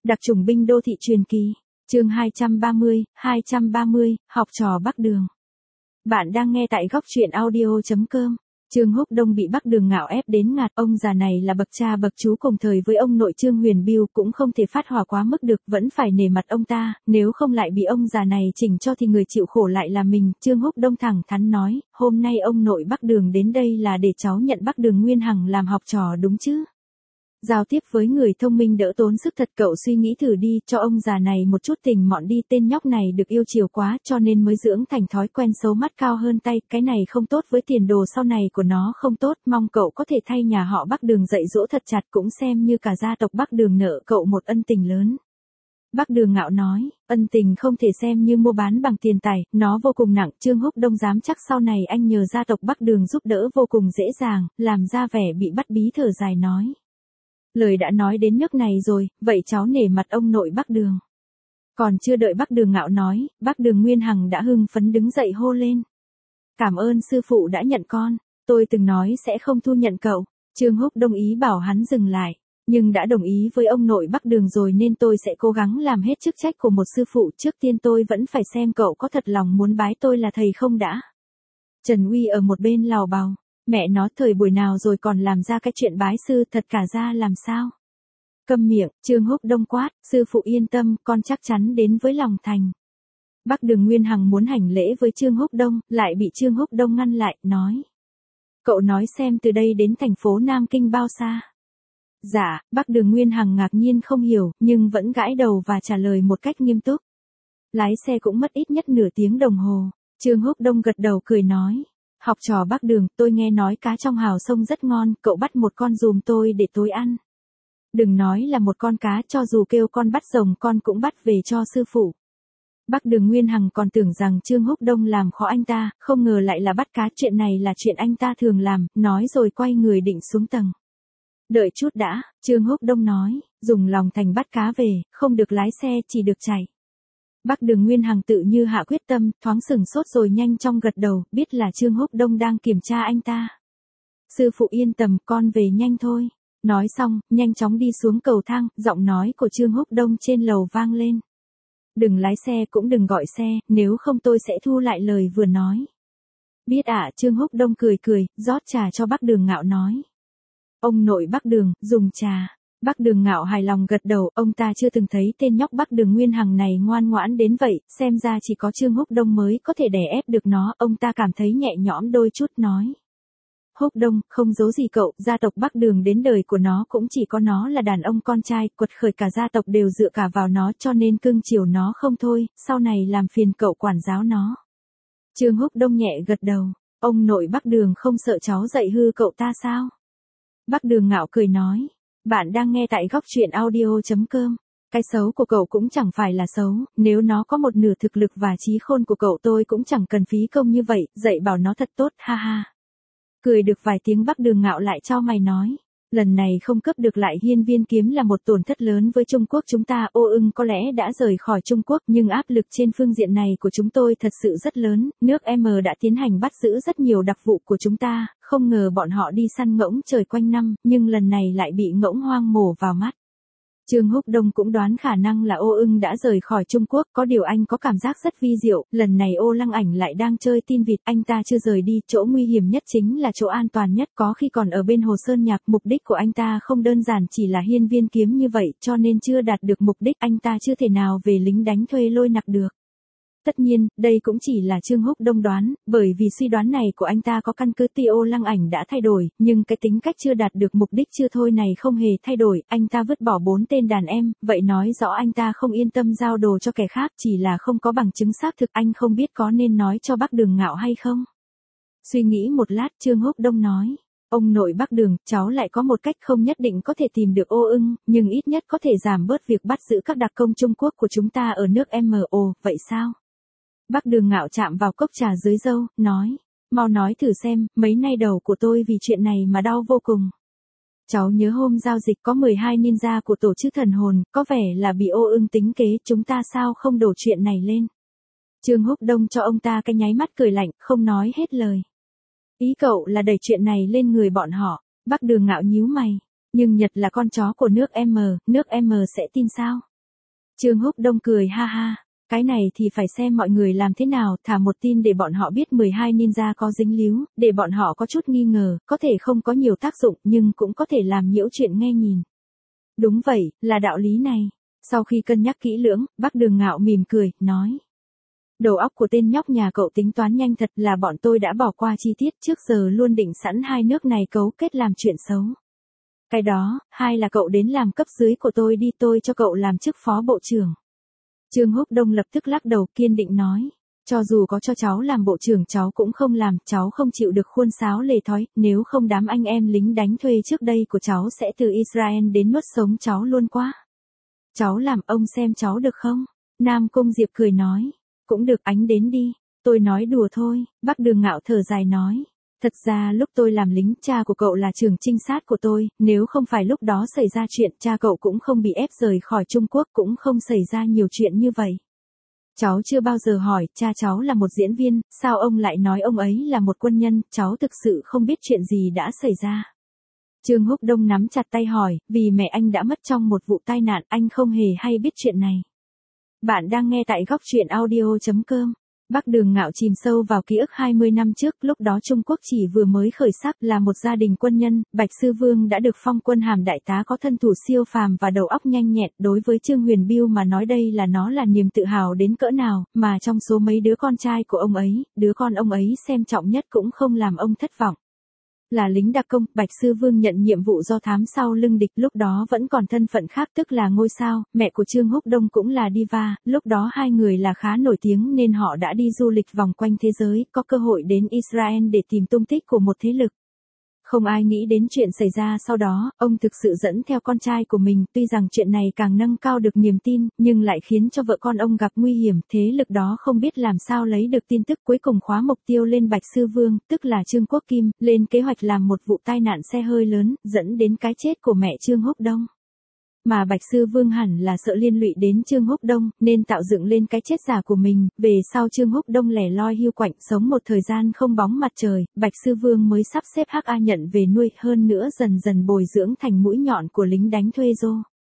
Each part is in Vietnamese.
Đặc chủng binh đô thị truyền kỳ. Chương 230, học trò Bắc Đường. Bạn đang nghe tại góc truyện audio.com. Trương Húc Đông bị Bắc Đường ngạo ép đến ngạt, ông già này là bậc cha bậc chú cùng thời với ông nội Trương Huyền Bưu, cũng không thể phát hỏa quá mức được, vẫn phải nể mặt ông ta, nếu không lại bị ông già này chỉnh cho thì người chịu khổ lại là mình. Trương Húc Đông thẳng thắn nói, hôm nay ông nội Bắc Đường đến đây là để cháu nhận Bắc Đường Nguyên Hằng làm học trò đúng chứ? Giao tiếp với người thông minh đỡ tốn sức thật, cậu suy nghĩ thử đi, cho ông già này một chút tình mọn đi, tên nhóc này được yêu chiều quá cho nên mới dưỡng thành thói quen xấu mắt cao hơn tay, cái này không tốt với tiền đồ sau này của nó, không tốt, mong cậu có thể thay nhà họ Bắc Đường dạy dỗ thật chặt, cũng xem như cả gia tộc Bắc Đường nợ cậu một ân tình lớn. Bắc Đường ngạo nói, ân tình không thể xem như mua bán bằng tiền tài, nó vô cùng nặng. Trương Húc Đông dám chắc sau này anh nhờ gia tộc Bắc Đường giúp đỡ vô cùng dễ dàng, làm ra vẻ bị bắt bí thở dài nói. Lời đã nói đến nước này rồi, vậy cháu nể mặt ông nội Bắc Đường. Còn chưa đợi Bắc Đường ngạo nói, Bắc Đường Nguyên Hằng đã hưng phấn đứng dậy hô lên. Cảm ơn sư phụ đã nhận con, tôi từng nói sẽ không thu nhận cậu. Trương Húc Đông ý bảo hắn dừng lại, nhưng đã đồng ý với ông nội Bắc Đường rồi nên tôi sẽ cố gắng làm hết chức trách của một sư phụ, trước tiên tôi vẫn phải xem cậu có thật lòng muốn bái tôi là thầy không đã. Trần Uy ở một bên lào bào. Mẹ nó, thời buổi nào rồi còn làm ra cái chuyện bái sư, thật cả ra làm sao? Câm miệng, Trương Húc Đông quát, sư phụ yên tâm, con chắc chắn đến với lòng thành. Bắc Đường Nguyên Hằng muốn hành lễ với Trương Húc Đông, lại bị Trương Húc Đông ngăn lại, nói. Cậu nói xem từ đây đến thành phố Nam Kinh bao xa? Dạ, Bắc Đường Nguyên Hằng ngạc nhiên không hiểu, nhưng vẫn gãi đầu và trả lời một cách nghiêm túc. Lái xe cũng mất ít nhất nửa tiếng đồng hồ. Trương Húc Đông gật đầu cười nói. Học trò Bắc Đường, tôi nghe nói cá trong hào sông rất ngon, cậu bắt một con giùm tôi để tôi ăn. Đừng nói là một con cá, cho dù kêu con bắt rồng con cũng bắt về cho sư phụ. Bắc Đường Nguyên Hằng còn tưởng rằng Trương Húc Đông làm khó anh ta, không ngờ lại là bắt cá, chuyện này là chuyện anh ta thường làm, nói rồi quay người định xuống tầng. Đợi chút đã, Trương Húc Đông nói, dùng lòng thành bắt cá về, không được lái xe, chỉ được chạy. Bắc Đường Nguyên Hằng tự như hạ quyết tâm, thoáng sửng sốt rồi nhanh chóng gật đầu, biết là Trương Húc Đông đang kiểm tra anh ta. Sư phụ yên tâm, con về nhanh thôi. Nói xong, nhanh chóng đi xuống cầu thang, giọng nói của Trương Húc Đông trên lầu vang lên. Đừng lái xe cũng đừng gọi xe, nếu không tôi sẽ thu lại lời vừa nói. Biết ạ, Trương Húc Đông cười cười, rót trà cho Bắc Đường ngạo nói. Ông nội Bắc Đường, dùng trà. Bắc Đường ngạo hài lòng gật đầu, ông ta chưa từng thấy tên nhóc Bắc Đường Nguyên Hằng này ngoan ngoãn đến vậy, xem ra chỉ có Trương Húc Đông mới có thể đè ép được nó, ông ta cảm thấy nhẹ nhõm đôi chút nói. Húc Đông, không giấu gì cậu, gia tộc Bắc Đường đến đời của nó cũng chỉ có nó là đàn ông con trai, quật khởi cả gia tộc đều dựa cả vào nó cho nên cưng chiều nó không thôi, sau này làm phiền cậu quản giáo nó. Trương Húc Đông nhẹ gật đầu, ông nội Bắc Đường không sợ cháu dạy hư cậu ta sao? Bắc Đường ngạo cười nói. Bạn đang nghe tại góc truyện audio.com. Cái xấu của cậu cũng chẳng phải là xấu, nếu nó có một nửa thực lực và trí khôn của cậu tôi cũng chẳng cần phí công như vậy, dạy bảo nó thật tốt, ha ha. Cười được vài tiếng Bắc Đường ngạo lại cho mày nói. Lần này không cướp được lại Hiên Viên kiếm là một tổn thất lớn với Trung Quốc chúng ta, Ô Ưng có lẽ đã rời khỏi Trung Quốc nhưng áp lực trên phương diện này của chúng tôi thật sự rất lớn, nước M đã tiến hành bắt giữ rất nhiều đặc vụ của chúng ta, không ngờ bọn họ đi săn ngỗng trời quanh năm, nhưng lần này lại bị ngỗng hoang mổ vào mắt. Trương Húc Đông cũng đoán khả năng là Ô Ưng đã rời khỏi Trung Quốc, có điều anh có cảm giác rất vi diệu, lần này Ô Lăng Ảnh lại đang chơi tin vịt, anh ta chưa rời đi, chỗ nguy hiểm nhất chính là chỗ an toàn nhất, có khi còn ở bên Hồ Sơn Nhạc, mục đích của anh ta không đơn giản chỉ là Hiên Viên kiếm như vậy, cho nên chưa đạt được mục đích, anh ta chưa thể nào về lính đánh thuê lôi nặc được. Tất nhiên, đây cũng chỉ là Trương Húc Đông đoán, bởi vì suy đoán này của anh ta có căn cứ. Ô Lăng Ảnh đã thay đổi, nhưng cái tính cách chưa đạt được mục đích chưa thôi này không hề thay đổi, anh ta vứt bỏ 4 tên đàn em, vậy nói rõ anh ta không yên tâm giao đồ cho kẻ khác, chỉ là không có bằng chứng xác thực, anh không biết có nên nói cho Bắc Đường ngạo hay không. Suy nghĩ một lát, Trương Húc Đông nói. Ông nội Bắc Đường, cháu lại có một cách, không nhất định có thể tìm được Ô Ưng, nhưng ít nhất có thể giảm bớt việc bắt giữ các đặc công Trung Quốc của chúng ta ở nước MO, vậy sao? Bắc Đường ngạo chạm vào cốc trà dưới râu, nói, mau nói thử xem, mấy nay đầu của tôi vì chuyện này mà đau vô cùng. Cháu nhớ hôm giao dịch có 12 ninja của tổ chức thần hồn, có vẻ là bị Ô Ưng tính kế, chúng ta sao không đổ chuyện này lên. Trương Húc Đông cho ông ta cái nháy mắt cười lạnh, không nói hết lời. Ý cậu là đẩy chuyện này lên người bọn họ, Bắc Đường ngạo nhíu mày, nhưng Nhật là con chó của nước M sẽ tin sao? Trương Húc Đông cười ha ha. Cái này thì phải xem mọi người làm thế nào, thả một tin để bọn họ biết 12 ninja có dính líu, để bọn họ có chút nghi ngờ, có thể không có nhiều tác dụng nhưng cũng có thể làm nhiễu chuyện nghe nhìn. Đúng vậy, là đạo lý này. Sau khi cân nhắc kỹ lưỡng, Bắc Đường Ngạo mỉm cười, nói. Đầu óc của tên nhóc nhà cậu tính toán nhanh thật, là bọn tôi đã bỏ qua chi tiết, trước giờ luôn định sẵn hai nước này cấu kết làm chuyện xấu. Cái đó, hai là cậu đến làm cấp dưới của tôi đi, tôi cho cậu làm chức phó bộ trưởng. Trương Húc Đông lập tức lắc đầu kiên định nói. Cho dù có cho cháu làm bộ trưởng cháu cũng không làm, cháu không chịu được khuôn sáo lề thói, nếu không đám anh em lính đánh thuê trước đây của cháu sẽ từ Israel đến nuốt sống cháu luôn quá. Cháu làm, ông xem cháu được không? Nam Cung Diệp cười nói. Cũng được, ánh đến đi. Tôi nói đùa thôi. Bắc Đường Ngạo thở dài nói. Thật ra lúc tôi làm lính, cha của cậu là trưởng trinh sát của tôi, nếu không phải lúc đó xảy ra chuyện, cha cậu cũng không bị ép rời khỏi Trung Quốc, cũng không xảy ra nhiều chuyện như vậy. Cháu chưa bao giờ hỏi, cha cháu là một diễn viên, sao ông lại nói ông ấy là một quân nhân, cháu thực sự không biết chuyện gì đã xảy ra. Trương Húc Đông nắm chặt tay hỏi, vì mẹ anh đã mất trong một vụ tai nạn, anh không hề hay biết chuyện này. Bạn đang nghe tại góc truyện audio.com. Bắc Đường Ngạo chìm sâu vào ký ức 20 năm trước, lúc đó Trung Quốc chỉ vừa mới khởi sắc, là một gia đình quân nhân, Bạch Sư Vương đã được phong quân hàm đại tá, có thân thủ siêu phàm và đầu óc nhanh nhẹn. Đối với Trương Huyền Biêu mà nói đây là niềm tự hào đến cỡ nào, mà trong số mấy đứa con trai của ông ấy, đứa con ông ấy xem trọng nhất cũng không làm ông thất vọng. Là lính đặc công, Bạch Sư Vương nhận nhiệm vụ do thám sau lưng địch, lúc đó vẫn còn thân phận khác tức là ngôi sao, mẹ của Trương Húc Đông cũng là diva, lúc đó hai người là khá nổi tiếng nên họ đã đi du lịch vòng quanh thế giới, có cơ hội đến Israel để tìm tung tích của một thế lực. Không ai nghĩ đến chuyện xảy ra sau đó, ông thực sự dẫn theo con trai của mình, tuy rằng chuyện này càng nâng cao được niềm tin, nhưng lại khiến cho vợ con ông gặp nguy hiểm, thế lực đó không biết làm sao lấy được tin tức, cuối cùng khóa mục tiêu lên Bạch Sư Vương, tức là Trương Quốc Kim, lên kế hoạch làm một vụ tai nạn xe hơi lớn, dẫn đến cái chết của mẹ Trương Húc Đông. Mà Bạch Sư Vương hẳn là sợ liên lụy đến Trương Húc Đông, nên tạo dựng lên cái chết giả của mình, về sau Trương Húc Đông lẻ loi hưu quạnh sống một thời gian không bóng mặt trời, Bạch Sư Vương mới sắp xếp HA nhận về nuôi, hơn nữa dần dần bồi dưỡng thành mũi nhọn của lính đánh thuê rô.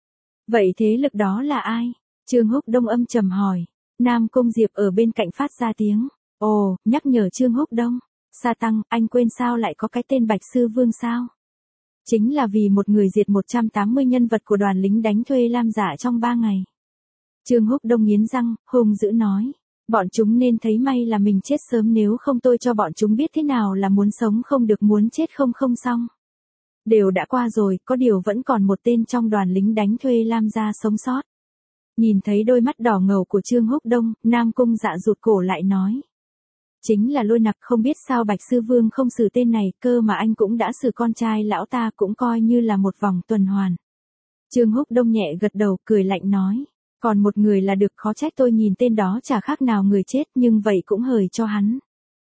Vậy thế lực đó là ai? Trương Húc Đông âm trầm hỏi. Nam Cung Diệp ở bên cạnh phát ra tiếng. Ồ, nhắc nhở Trương Húc Đông. Sa Tăng, anh quên sao lại có cái tên Bạch Sư Vương sao? Chính là vì một người diệt 180 nhân vật của đoàn lính đánh thuê Lam giả trong 3 ngày. Trương Húc Đông nghiến răng, hung dữ nói. Bọn chúng nên thấy may là mình chết sớm, nếu không tôi cho bọn chúng biết thế nào là muốn sống không được, muốn chết không xong. Đều đã qua rồi, có điều vẫn còn một tên trong đoàn lính đánh thuê Lam gia sống sót. Nhìn thấy đôi mắt đỏ ngầu của Trương Húc Đông, Nam Cung Dạ rụt cổ lại nói. Chính là Lôi Nặc, không biết sao Bạch Sư Vương không xử tên này, cơ mà anh cũng đã xử con trai lão ta, cũng coi như là một vòng tuần hoàn. Trương Húc Đông nhẹ gật đầu, cười lạnh nói. Còn một người là được, khó trách tôi nhìn tên đó chả khác nào người chết, nhưng vậy cũng hời cho hắn.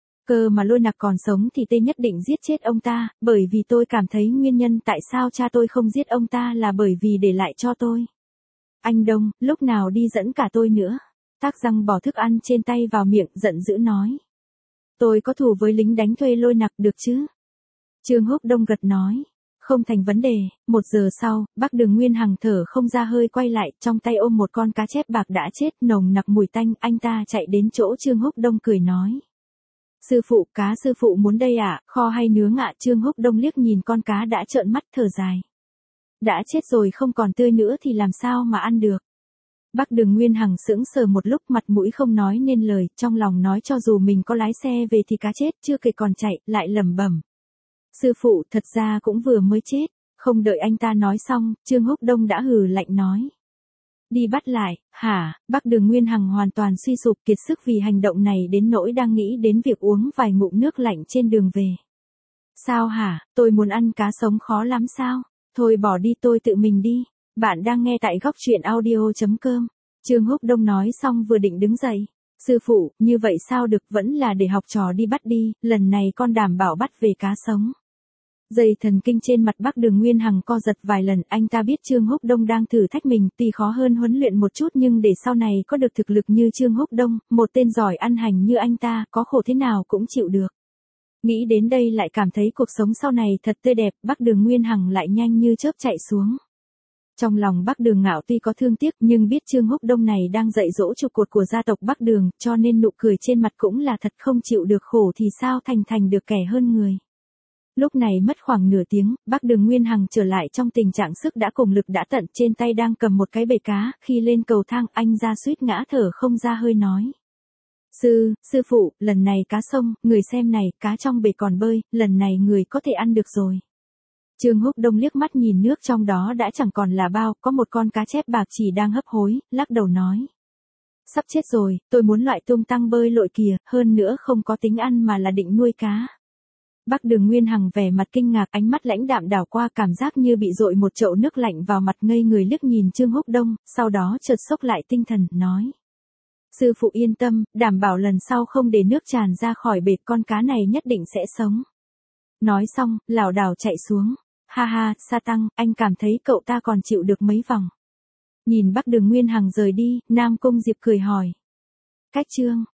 Cơ mà Lôi Nặc còn sống thì tôi nhất định giết chết ông ta, bởi vì tôi cảm thấy nguyên nhân tại sao cha tôi không giết ông ta là bởi vì để lại cho tôi. Anh Đông, lúc nào đi dẫn cả tôi nữa. Tắc Răng bỏ thức ăn trên tay vào miệng, giận dữ nói. Tôi có thù với lính đánh thuê Lôi Nặc được chứ? Trương Húc Đông gật nói. Không thành vấn đề. 1 giờ sau, Bắc Đường Nguyên Hằng thở không ra hơi quay lại, trong tay ôm một con cá chép bạc đã chết, nồng nặc mùi tanh, anh ta chạy đến chỗ Trương Húc Đông cười nói. Sư phụ, cá sư phụ muốn đây ạ, kho hay nướng ạ? Trương Húc Đông liếc nhìn con cá đã trợn mắt thở dài. Đã chết rồi không còn tươi nữa thì làm sao mà ăn được. Bắc Đường Nguyên Hằng sững sờ một lúc, mặt mũi không nói nên lời, trong lòng nói cho dù mình có lái xe về thì cá chết chưa kịp còn chạy, lại lẩm bẩm. Sư phụ, thật ra cũng vừa mới chết. Không đợi anh ta nói xong, Trương Húc Đông đã hừ lạnh nói. Đi bắt lại, hả? Bắc Đường Nguyên Hằng hoàn toàn suy sụp kiệt sức vì hành động này đến nỗi đang nghĩ đến việc uống vài ngụm nước lạnh trên đường về. Sao hả? Tôi muốn ăn cá sống khó lắm sao? Thôi bỏ đi, tôi tự mình đi. Bạn đang nghe tại góc truyện audio.com. Trương Húc Đông nói xong vừa định đứng dậy. Sư phụ, như vậy sao được, vẫn là để học trò đi bắt đi, lần này con đảm bảo bắt về cá sống. Dây thần kinh trên mặt Bắc Đường Nguyên Hằng co giật vài lần, anh ta biết Trương Húc Đông đang thử thách mình, tuy khó hơn huấn luyện một chút nhưng để sau này có được thực lực như Trương Húc Đông, một tên giỏi ăn hành như anh ta, có khổ thế nào cũng chịu được. Nghĩ đến đây lại cảm thấy cuộc sống sau này thật tươi đẹp, Bắc Đường Nguyên Hằng lại nhanh như chớp chạy xuống. Trong lòng Bắc Đường Ngạo tuy có thương tiếc nhưng biết Trương Húc Đông này đang dạy dỗ trụ cột của gia tộc Bắc Đường, cho nên nụ cười trên mặt cũng là thật, không chịu được khổ thì sao thành được kẻ hơn người. Lúc này mất khoảng nửa tiếng, Bắc Đường Nguyên Hằng trở lại trong tình trạng sức đã cùng lực đã tận, trên tay đang cầm một cái bể cá, khi lên cầu thang anh ra suýt ngã thở không ra hơi nói. Sư phụ, lần này cá sông, người xem này, cá trong bể còn bơi, lần này người có thể ăn được rồi. Trương Húc Đông liếc mắt nhìn nước trong đó đã chẳng còn là bao, có một con cá chép bạc chỉ đang hấp hối, lắc đầu nói. Sắp chết rồi, tôi muốn loại tôm tăng bơi lội kìa, hơn nữa không có tính ăn mà là định nuôi cá. Bắc Đường Nguyên Hằng vẻ mặt kinh ngạc, ánh mắt lãnh đạm đảo qua, cảm giác như bị dội một chậu nước lạnh vào mặt, ngây người liếc nhìn Trương Húc Đông, sau đó chợt xốc lại tinh thần, nói. Sư phụ yên tâm, đảm bảo lần sau không để nước tràn ra khỏi bể, con cá này nhất định sẽ sống. Nói xong, lảo đảo chạy xuống. Ha ha, Sa Tăng, anh cảm thấy cậu ta còn chịu được mấy vòng. Nhìn Bắc Đường Nguyên Hằng rời đi, Nam Cung Diệp cười hỏi. Cách chương